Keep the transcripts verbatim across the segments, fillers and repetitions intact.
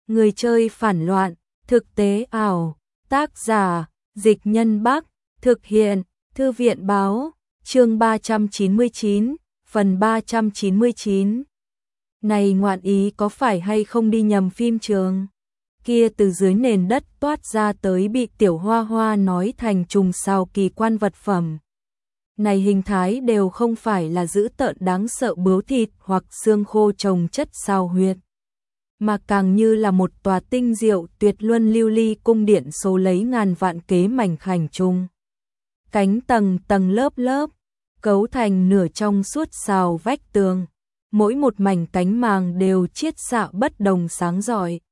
Người chơi phản loạn, thực tế ảo, tác giả, Dịch Nhân Bắc, thực hiện, Thư viện báo, chương ba trăm chín mươi chín, phần ba trăm chín mươi chín. Này ngoạn ý có phải hay không đi nhầm phim trường? Kia từ dưới nền đất toát ra tới bị Tiểu Hoa Hoa nói thành trùng sao kỳ quan vật phẩm. Này hình thái đều không phải là dữ tợn đáng sợ bướu thịt hoặc xương khô chồng chất sao huyệt, mà càng như là một tòa tinh diệu tuyệt luân lưu ly cung điện số lấy ngàn vạn kế mảnh khảnh chung. Cánh tầng tầng lớp lớp, cấu thành nửa trong suốt sào vách tường, mỗi một mảnh cánh màng đều chiết xạ bất đồng sáng rọi,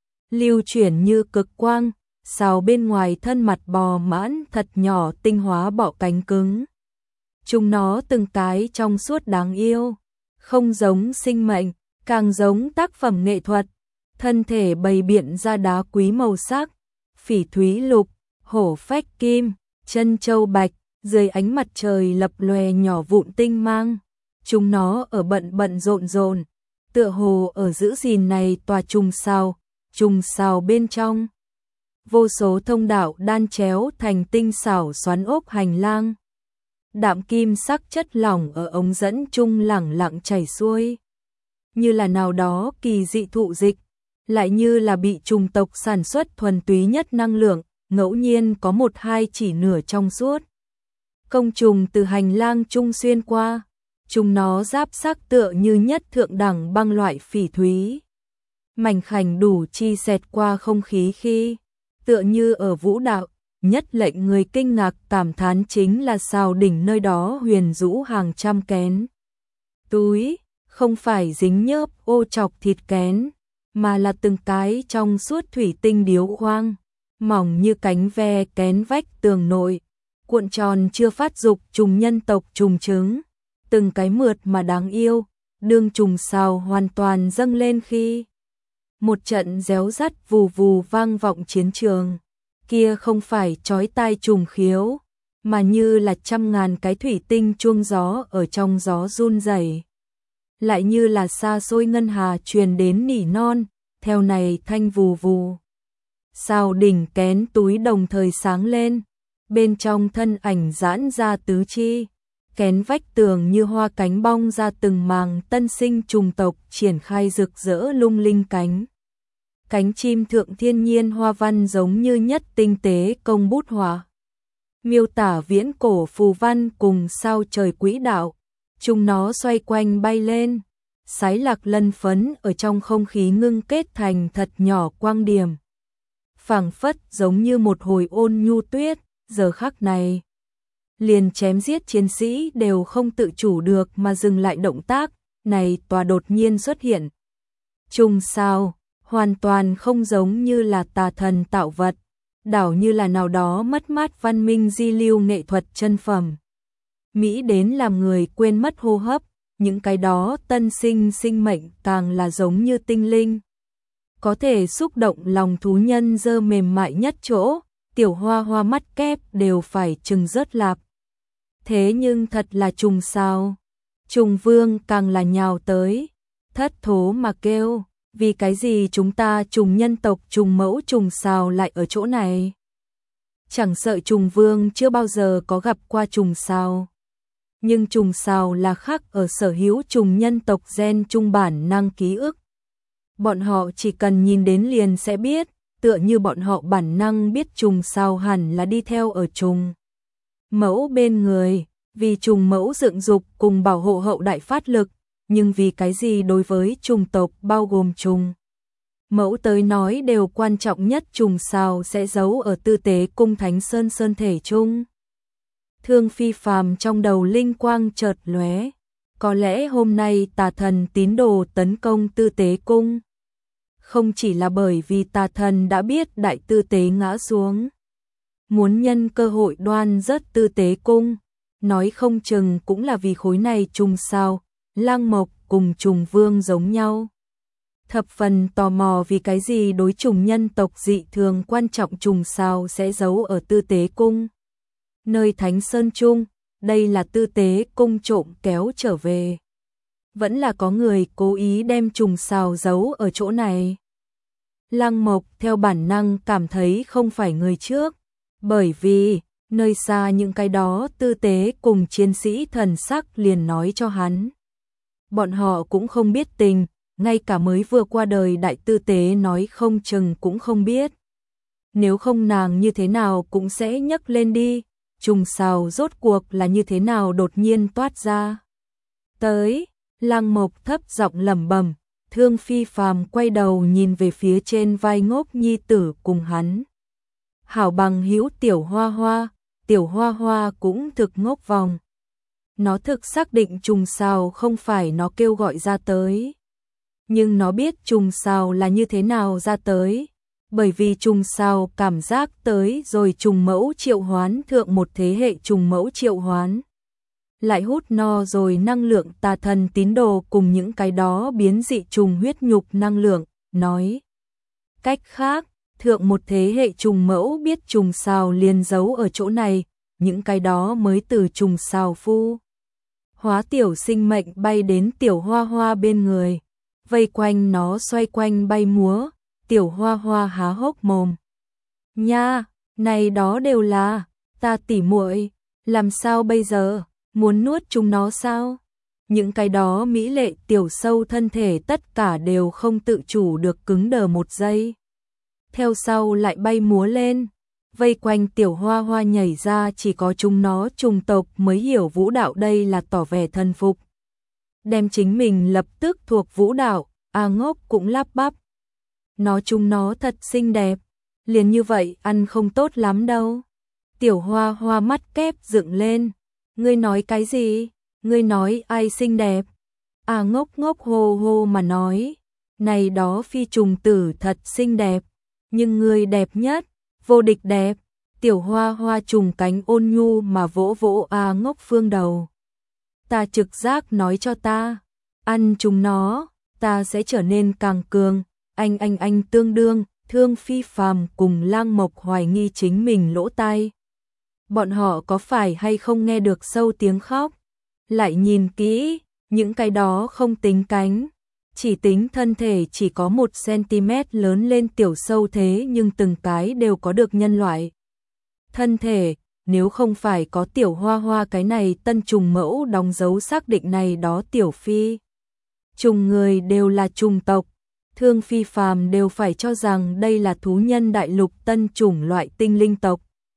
lưu chuyển như cực quang, sào bên ngoài thân mặt bò mãn thật nhỏ tinh hóa bọ cánh cứng. Chúng nó từng cái trong suốt đáng yêu, không giống sinh mệnh, càng giống tác phẩm nghệ thuật, thân thể bày biện ra đá quý màu sắc, phỉ thúy lục, hổ phách kim, chân châu bạch, dưới ánh mặt trời lập lòe nhỏ vụn tinh mang. Chúng nó ở bận bận rộn rộn, tựa hồ ở giữ gìn này tòa trùng sao, trùng sao bên trong. Vô số thông đạo đan chéo thành tinh xảo xoắn ốc hành lang. Đạm kim sắc chất lỏng ở ống dẫn chung lẳng lặng chảy xuôi, như là nào đó kỳ dị thụ dịch, lại như là bị trùng tộc sản xuất thuần túy nhất năng lượng, ngẫu nhiên có một hai chỉ nửa trong suốt. Công trùng từ hành lang chung xuyên qua, chúng nó giáp sắc tựa như nhất thượng đẳng băng loại phỉ thúy. Mảnh khảnh đủ chi xẹt qua không khí khi, tựa như ở vũ đạo, nhất lệnh người kinh ngạc cảm thán chính là sao đỉnh nơi đó huyền rũ hàng trăm kén túi, không phải dính nhớp ô chọc thịt kén, mà là từng cái trong suốt thủy tinh điếu khoang, mỏng như cánh ve kén vách tường nội, cuộn tròn chưa phát dục trùng nhân tộc trùng trứng, từng cái mượt mà đáng yêu, đương trùng sao hoàn toàn dâng lên khi một trận réo rắt vù vù vang vọng chiến trường. Kia không phải chói tai trùng khiếu, mà như là trăm ngàn cái thủy tinh chuông gió ở trong gió run rẩy, lại như là xa xôi ngân hà truyền đến nỉ non, theo này thanh vù vù. Sao đỉnh kén túi đồng thời sáng lên, bên trong thân ảnh giãn ra tứ chi, kén vách tường như hoa cánh bong ra từng màng tân sinh trùng tộc triển khai rực rỡ lung linh cánh. Cánh chim thượng thiên nhiên hoa văn giống như nhất tinh tế công bút họa, miêu tả viễn cổ phù văn cùng sao trời quỹ đạo, chúng nó xoay quanh bay lên, sái lạc lân phấn ở trong không khí ngưng kết thành thật nhỏ quang điểm, phảng phất giống như một hồi ôn nhu tuyết. Giờ khắc này, liền chém giết chiến sĩ đều không tự chủ được mà dừng lại động tác, này tòa đột nhiên xuất hiện trùng sao, hoàn toàn không giống như là tà thần tạo vật, đảo như là nào đó mất mát văn minh di lưu nghệ thuật chân phẩm. Mỹ đến làm người quên mất hô hấp, những cái đó tân sinh sinh mệnh càng là giống như tinh linh, có thể xúc động lòng thú nhân dơ mềm mại nhất chỗ, Tiểu Hoa Hoa mắt kép đều phải trừng rớt lạp. Thế nhưng thật là trùng sao, trùng vương càng là nhào tới, thất thố mà kêu. Vì cái gì chúng ta trùng nhân tộc trùng mẫu trùng sao lại ở chỗ này? Chẳng sợ trùng vương chưa bao giờ có gặp qua trùng sao. Nhưng trùng sao là khác ở sở hữu trùng nhân tộc gen trung bản năng ký ức. Bọn họ chỉ cần nhìn đến liền sẽ biết, tựa như bọn họ bản năng biết trùng sao hẳn là đi theo ở trùng mẫu bên người, vì trùng mẫu dựng dục cùng bảo hộ hậu đại phát lực. Nhưng vì cái gì đối với trùng tộc bao gồm trùng mẫu tới nói đều quan trọng nhất trùng sao sẽ giấu ở tư tế cung thánh sơn sơn thể chung. Thương phi phàm trong đầu linh quang chợt lóe, có lẽ hôm nay tà thần tín đồ tấn công tư tế cung, không chỉ là bởi vì tà thần đã biết đại tư tế ngã xuống, muốn nhân cơ hội đoan rớt tư tế cung, nói không chừng cũng là vì khối này trùng sao. Lang mộc cùng trùng vương giống nhau. Thập phần tò mò vì cái gì đối trùng nhân tộc dị thường quan trọng trùng sao sẽ giấu ở tư tế cung. Nơi Thánh Sơn Trung, đây là tư tế cung trộm kéo trở về. Vẫn là có người cố ý đem trùng sao giấu ở chỗ này. Lăng Mộc theo bản năng cảm thấy không phải người trước, bởi vì nơi xa những cái đó tư tế cùng chiến sĩ thần sắc liền nói cho hắn. Bọn họ cũng không biết tình, ngay cả mới vừa qua đời đại tư tế nói không chừng cũng không biết. Nếu không nàng như thế nào cũng sẽ nhấc lên đi, trùng sào rốt cuộc là như thế nào đột nhiên toát ra. Tới, Lăng Mộc thấp giọng lẩm bẩm, Thương Phi Phàm quay đầu nhìn về phía trên vai Ngốc nhi tử cùng hắn. Hảo bằng hữu Tiểu Hoa Hoa, Tiểu Hoa Hoa cũng thực ngốc vòng. Nó thực xác định trùng sào không phải nó kêu gọi ra tới. Nhưng nó biết trùng sào là như thế nào ra tới. Bởi vì trùng sào cảm giác tới rồi trùng mẫu triệu hoán thượng một thế hệ trùng mẫu triệu hoán. Lại hút no rồi năng lượng tà thần tín đồ cùng những cái đó biến dị trùng huyết nhục năng lượng, nói. Cách khác, thượng một thế hệ trùng mẫu biết trùng sào liền giấu ở chỗ này, những cái đó mới từ trùng sào phu. Hóa tiểu sinh mệnh bay đến Tiểu Hoa Hoa bên người, vây quanh nó xoay quanh bay múa, Tiểu Hoa Hoa há hốc mồm. Nha, này đó đều là, ta tỉ muội, làm sao bây giờ, muốn nuốt chúng nó sao? Những cái đó mỹ lệ tiểu sâu thân thể tất cả đều không tự chủ được cứng đờ một giây. Theo sau lại bay múa lên, vây quanh Tiểu Hoa Hoa nhảy ra, chỉ có chúng nó trùng tộc mới hiểu vũ đạo, đây là tỏ vẻ thân phục. Đem chính mình lập tức thuộc vũ đạo, A Ngốc cũng lắp bắp. Nó chúng nó thật xinh đẹp, liền như vậy ăn không tốt lắm đâu. Tiểu Hoa Hoa mắt kép dựng lên, ngươi nói cái gì? Ngươi nói ai xinh đẹp? A Ngốc ngốc hô hô mà nói, này đó phi trùng tử thật xinh đẹp, nhưng ngươi đẹp nhất, vô địch đẹp. Tiểu Hoa Hoa trùng cánh ôn nhu mà vỗ vỗ A Ngốc phương đầu. Ta trực giác nói cho ta, ăn chúng nó, ta sẽ trở nên càng cường. Anh anh anh tương đương, Thương Phi Phàm cùng Lăng Mộc hoài nghi chính mình lỗ tai. Bọn họ có phải hay không nghe được sâu tiếng khóc? Lại nhìn kỹ, những cái đó không tính cánh, chỉ tính thân thể chỉ có một xăng-ti-mét lớn lên tiểu sâu, thế nhưng từng cái đều có được nhân loại thân thể. Nếu không phải có Tiểu Hoa Hoa cái này tân trùng mẫu đóng dấu xác định này đó tiểu phi trùng người đều là trùng tộc, Thương Phi Phàm đều phải cho rằng đây là thú nhân đại lục tân chủng loại tinh linh tộc.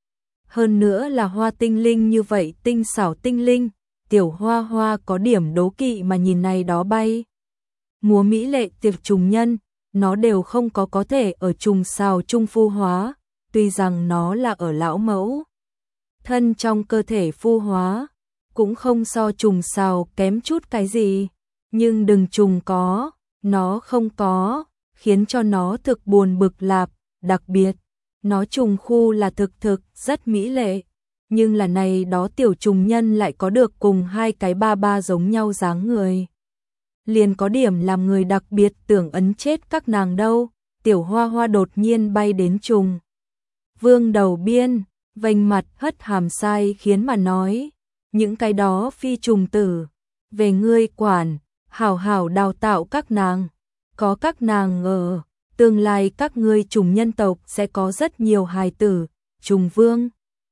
Hơn nữa là hoa tinh linh như vậy tinh xảo tinh linh, Tiểu Hoa Hoa có điểm đố kỵ mà nhìn này đó bay. Múa mỹ lệ tiệc trùng nhân, nó đều không có có thể ở trùng sào trung phu hóa, tuy rằng nó là ở lão mẫu thân trong cơ thể phu hóa, cũng không so trùng sào kém chút cái gì, nhưng đừng trùng có, nó không có, khiến cho nó thực buồn bực lạp, đặc biệt, nó trùng khu là thực thực rất mỹ lệ, nhưng là này đó tiểu trùng nhân lại có được cùng hai cái ba ba giống nhau dáng người. Liền có điểm làm người đặc biệt tưởng ấn chết các nàng đâu. Tiểu Hoa Hoa đột nhiên bay đến trùng vương đầu biên, vênh mặt hất hàm sai khiến mà nói, những cái đó phi trùng tử, về ngươi quản, hảo hảo đào tạo các nàng, có các nàng ở, tương lai các ngươi trùng nhân tộc sẽ có rất nhiều hài tử. Trùng vương,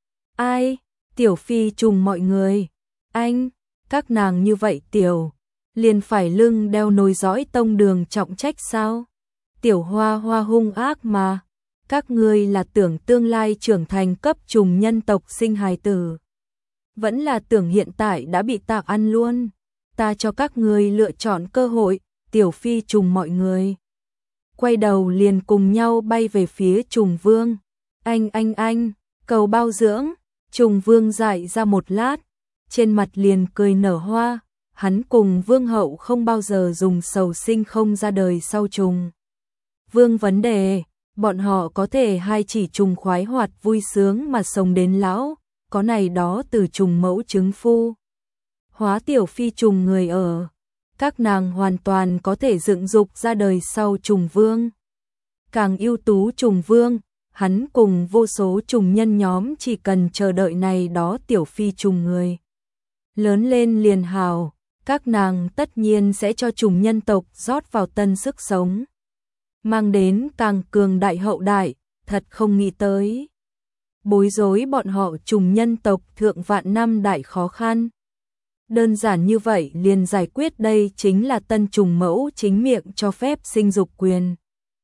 ai? Tiểu phi trùng mọi người, anh, các nàng như vậy tiểu, liền phải lưng đeo nối dõi tông đường trọng trách sao? Tiểu Hoa Hoa hung ác mà, các ngươi là tưởng tương lai trưởng thành cấp trùng nhân tộc sinh hài tử, vẫn là tưởng hiện tại đã bị ta ăn luôn. Ta cho các ngươi lựa chọn cơ hội. Tiểu phi trùng mọi người quay đầu liền cùng nhau bay về phía trùng vương. Anh anh anh, cầu bao dưỡng. Trùng vương dại ra một lát, trên mặt liền cười nở hoa. Hắn cùng vương hậu không bao giờ dùng sầu sinh không ra đời sau trùng vương vấn đề, bọn họ có thể hai chỉ trùng khoái hoạt vui sướng mà sống đến lão, có này đó từ trùng mẫu trứng phu hóa tiểu phi trùng người ở, các nàng hoàn toàn có thể dựng dục ra đời sau trùng vương. Càng ưu tú trùng vương, hắn cùng vô số trùng nhân nhóm chỉ cần chờ đợi này đó tiểu phi trùng người lớn lên liền hào, các nàng tất nhiên sẽ cho trùng nhân tộc rót vào tân sức sống. mang đến càng cường đại hậu đại, thật không nghĩ tới. Bối rối bọn họ trùng nhân tộc thượng vạn năm đại khó khăn. Đơn giản như vậy liền giải quyết, đây chính là tân trùng mẫu chính miệng cho phép sinh dục quyền.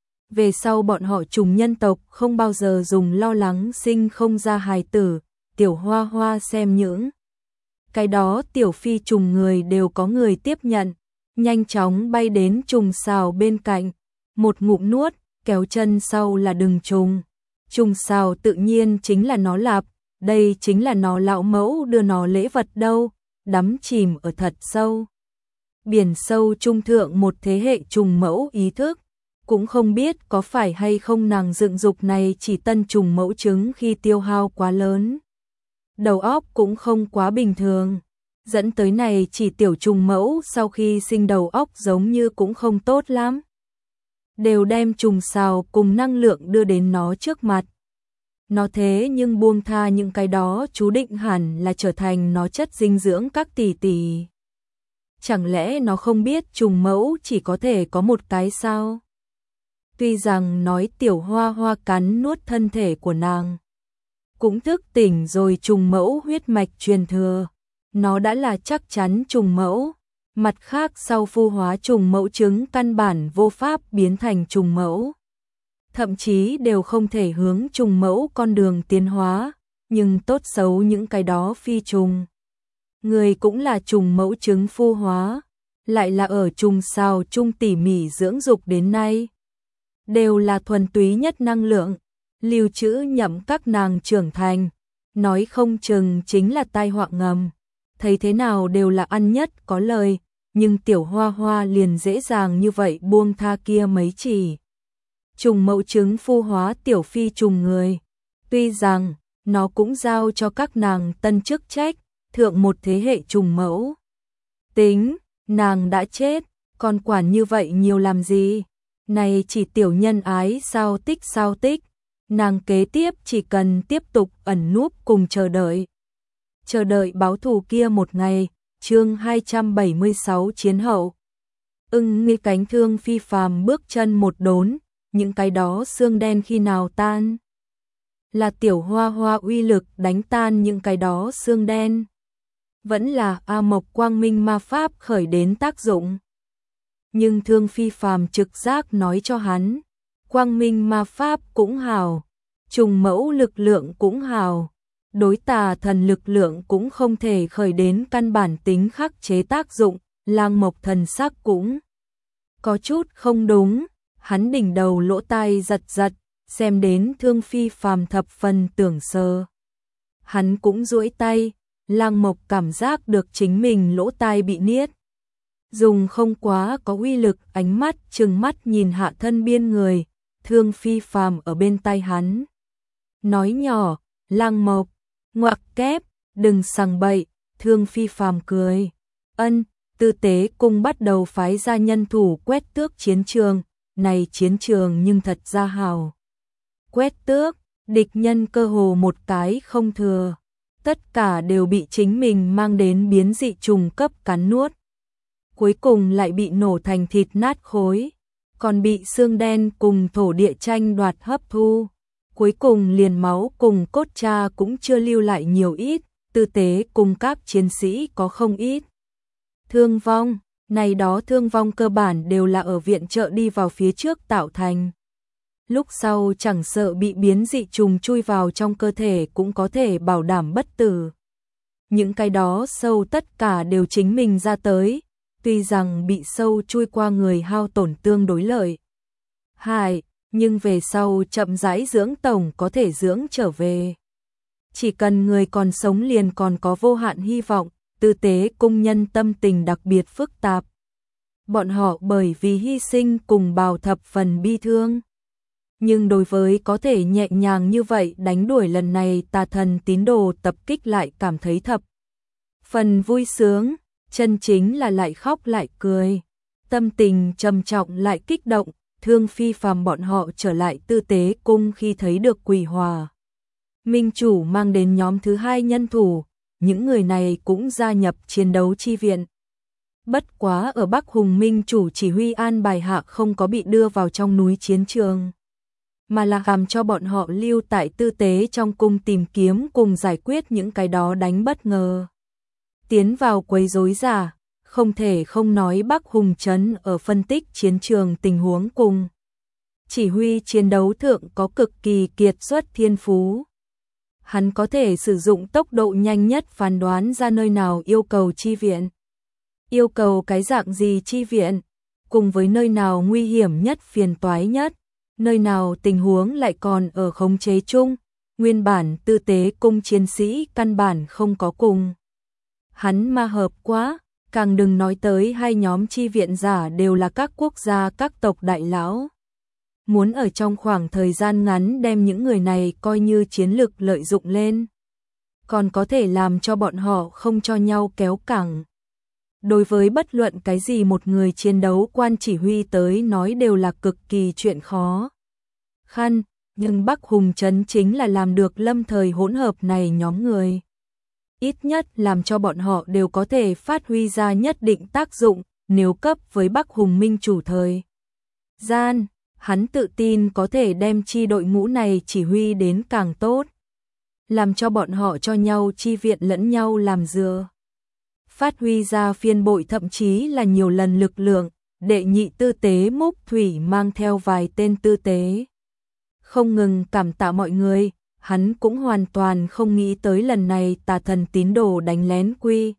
Về sau bọn họ trùng nhân tộc không bao giờ dùng lo lắng sinh không ra hài tử, tiểu hoa hoa xem những. Cái đó tiểu phi trùng người đều có người tiếp nhận, nhanh chóng bay đến trùng xào bên cạnh, một ngụm nuốt, kéo chân sau là đừng trùng. Trùng xào tự nhiên chính là nó lạp, đây chính là nó lão mẫu đưa nó lễ vật đâu, đắm chìm ở thật sâu. Biển sâu trung thượng một thế hệ trùng mẫu ý thức, cũng không biết có phải hay không nàng dựng dục này chỉ tân trùng mẫu trứng khi tiêu hao quá lớn. Đầu óc cũng không quá bình thường, dẫn tới này chỉ tiểu trùng mẫu sau khi sinh đầu óc giống như cũng không tốt lắm. Đều đem trùng xào cùng năng lượng đưa đến nó trước mặt. Nó thế nhưng buông tha những cái đó chú định hẳn là trở thành nó chất dinh dưỡng các tỷ tỷ. Chẳng lẽ nó không biết trùng mẫu chỉ có thể có một cái sao? Tuy rằng nói tiểu hoa hoa cắn nuốt thân thể của nàng, cũng thức tỉnh rồi trùng mẫu huyết mạch truyền thừa, nó đã là chắc chắn trùng mẫu. Mặt khác sau phu hóa trùng mẫu trứng căn bản vô pháp biến thành trùng mẫu. Thậm chí đều không thể hướng trùng mẫu con đường tiến hóa, nhưng tốt xấu những cái đó phi trùng. Người cũng là trùng mẫu trứng phu hóa, lại là ở trùng sao trung tỉ mỉ dưỡng dục đến nay. Đều là thuần túy nhất năng lượng, lưu trữ nhậm các nàng trưởng thành, nói không chừng chính là tai họa ngầm. Thấy thế nào đều là ăn nhất có lời, nhưng tiểu hoa hoa liền dễ dàng như vậy buông tha kia mấy chỉ. Trùng mẫu trứng phu hóa tiểu phi trùng người, tuy rằng nó cũng giao cho các nàng tân chức trách, thượng một thế hệ trùng mẫu. Tính, nàng đã chết, còn quản như vậy nhiều làm gì? Này chỉ tiểu nhân ái sao tích sao tích, nàng kế tiếp chỉ cần tiếp tục ẩn núp cùng chờ đợi. Chờ đợi báo thù kia một ngày, chương hai trăm bảy mươi sáu chiến hậu. Ưng nghi cánh thương phi phàm bước chân một đốn, những cái đó xương đen khi nào tan? Là tiểu hoa hoa uy lực đánh tan những cái đó xương đen. Vẫn là A Mộc Quang Minh ma pháp khởi đến tác dụng. Nhưng thương phi phàm trực giác nói cho hắn, Quang Minh ma pháp cũng hào, trùng mẫu lực lượng cũng hào, đối tà thần lực lượng cũng không thể khởi đến căn bản tính khắc chế tác dụng, Lang Mộc thần sắc cũng có chút không đúng, hắn đỉnh đầu lỗ tai giật giật, xem đến thương phi phàm thập phần tưởng sơ. Hắn cũng duỗi tay, Lang Mộc cảm giác được chính mình lỗ tai bị niết. Dùng không quá có uy lực ánh mắt trừng mắt nhìn hạ thân biên người, thương phi phàm ở bên tay hắn. Nói nhỏ, Lang Mộc, ngoặc kép, đừng sằng bậy, thương phi phàm cười. Ân, tư tế cung bắt đầu phái ra nhân thủ quét tước chiến trường, này chiến trường nhưng thật ra hào. Quét tước, địch nhân cơ hồ một cái không thừa. Tất cả đều bị chính mình mang đến biến dị trùng cấp cắn nuốt. Cuối cùng lại bị nổ thành thịt nát khối, còn bị xương đen cùng thổ địa tranh đoạt hấp thu. Cuối cùng liền máu cùng cốt cha cũng chưa lưu lại nhiều ít, tư tế cùng các chiến sĩ có không ít. Thương vong, này đó thương vong cơ bản đều là ở viện trợ đi vào phía trước tạo thành. Lúc sau chẳng sợ bị biến dị trùng chui vào trong cơ thể cũng có thể bảo đảm bất tử. Những cái đó sâu tất cả đều chính mình ra tới, tuy rằng bị sâu chui qua người hao tổn tương đối lợi hại, nhưng về sau chậm rãi dưỡng tổng có thể dưỡng trở về. Chỉ cần người còn sống liền còn có vô hạn hy vọng, tư tế cung nhân tâm tình đặc biệt phức tạp. Bọn họ bởi vì hy sinh cùng bào thập phần bi thương. Nhưng đối với có thể nhẹ nhàng như vậy đánh đuổi lần này tà thần tín đồ tập kích lại cảm thấy thập phần vui sướng, chân chính là lại khóc lại cười. Tâm tình trầm trọng lại kích động, thương phi phàm bọn họ trở lại tư tế cung khi thấy được Quỷ Hòa Minh chủ mang đến nhóm thứ hai nhân thủ, những người này cũng gia nhập chiến đấu chi viện. Bất quá ở Bắc Hùng Minh chủ chỉ huy an bài hạ không có bị đưa vào trong núi chiến trường, mà là làm cho bọn họ lưu tại tư tế trong cung tìm kiếm cùng giải quyết những cái đó đánh bất ngờ. Tiến vào quấy rối giả, không thể không nói Bắc Hùng Trấn ở phân tích chiến trường tình huống cùng chỉ huy chiến đấu thượng có cực kỳ kiệt xuất thiên phú. Hắn có thể sử dụng tốc độ nhanh nhất phán đoán ra nơi nào yêu cầu chi viện, yêu cầu cái dạng gì chi viện, cùng với nơi nào nguy hiểm nhất phiền toái nhất, nơi nào tình huống lại còn ở khống chế chung, nguyên bản tư tế cung chiến sĩ căn bản không có cùng. Hắn ma hợp quá, càng đừng nói tới hai nhóm chi viện giả đều là các quốc gia các tộc đại lão. Muốn ở trong khoảng thời gian ngắn đem những người này coi như chiến lực lợi dụng lên, còn có thể làm cho bọn họ không cho nhau kéo cẳng. Đối với bất luận cái gì một người chiến đấu quan chỉ huy tới nói đều là cực kỳ chuyện khó khăn, nhưng Bắc Hùng Trấn chính là làm được lâm thời hỗn hợp này nhóm người. Ít nhất làm cho bọn họ đều có thể phát huy ra nhất định tác dụng, nếu cấp với Bắc Hùng Minh chủ thời gian, hắn tự tin có thể đem chi đội ngũ này chỉ huy đến càng tốt, làm cho bọn họ cho nhau chi viện lẫn nhau làm dựa. Phát huy ra phiên bội thậm chí là nhiều lần lực lượng, đệ nhị tư tế Mục Thủy mang theo vài tên tư tế. Không ngừng cảm tạ mọi người, hắn cũng hoàn toàn không nghĩ tới lần này tà thần tín đồ đánh lén quy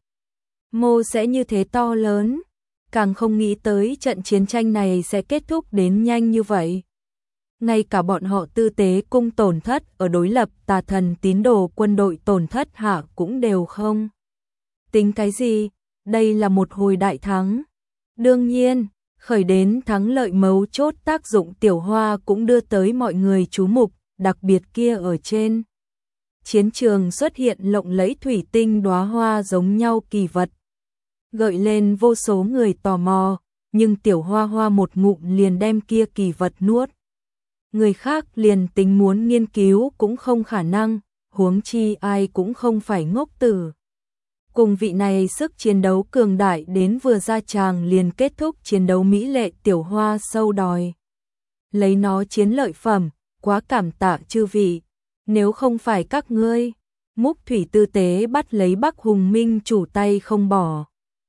mô sẽ như thế to lớn, càng không nghĩ tới trận chiến tranh này sẽ kết thúc đến nhanh như vậy. Ngay cả bọn họ tư tế cung tổn thất ở đối lập tà thần tín đồ quân đội tổn thất hạ cũng đều không tính cái gì, đây là một hồi đại thắng. Đương nhiên, khởi đến thắng lợi mấu chốt tác dụng tiểu hoa cũng đưa tới mọi người chú mục, đặc biệt kia ở trên chiến trường xuất hiện lộng lẫy thủy tinh đóa hoa giống nhau kỳ vật, gợi lên vô số người tò mò, nhưng tiểu hoa hoa một ngụm liền đem kia kỳ vật nuốt. Người khác liền tính muốn nghiên cứu cũng không khả năng, huống chi ai cũng không phải ngốc tử. Cùng vị này sức chiến đấu cường đại đến vừa ra tràng liền kết thúc chiến đấu mỹ lệ tiểu hoa sâu đòi. Lấy nó chiến lợi phẩm, quá cảm tạ chư vị, nếu không phải các ngươi, Mục Thủy tư tế bắt lấy Bắc Hùng Minh chủ tay không bỏ.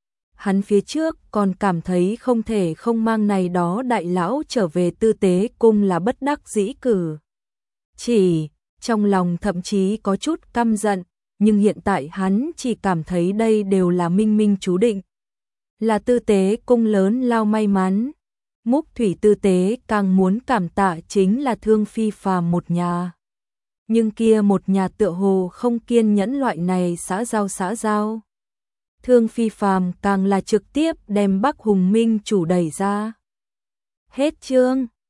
Hắn phía trước còn cảm thấy không thể không mang này đó đại lão trở về tư tế cung là bất đắc dĩ cử. Chỉ, trong lòng thậm chí có chút căm giận, nhưng hiện tại hắn chỉ cảm thấy đây đều là minh minh chú định. Là tư tế cung lớn lao may mắn. Mục Thủy tư tế càng muốn cảm tạ chính là Thương Phi Phàm một nhà. Nhưng kia một nhà tựa hồ không kiên nhẫn loại này xã giao xã giao. Thương Phi Phàm càng là trực tiếp đem Bắc Hùng Minh chủ đẩy ra. Hết chương.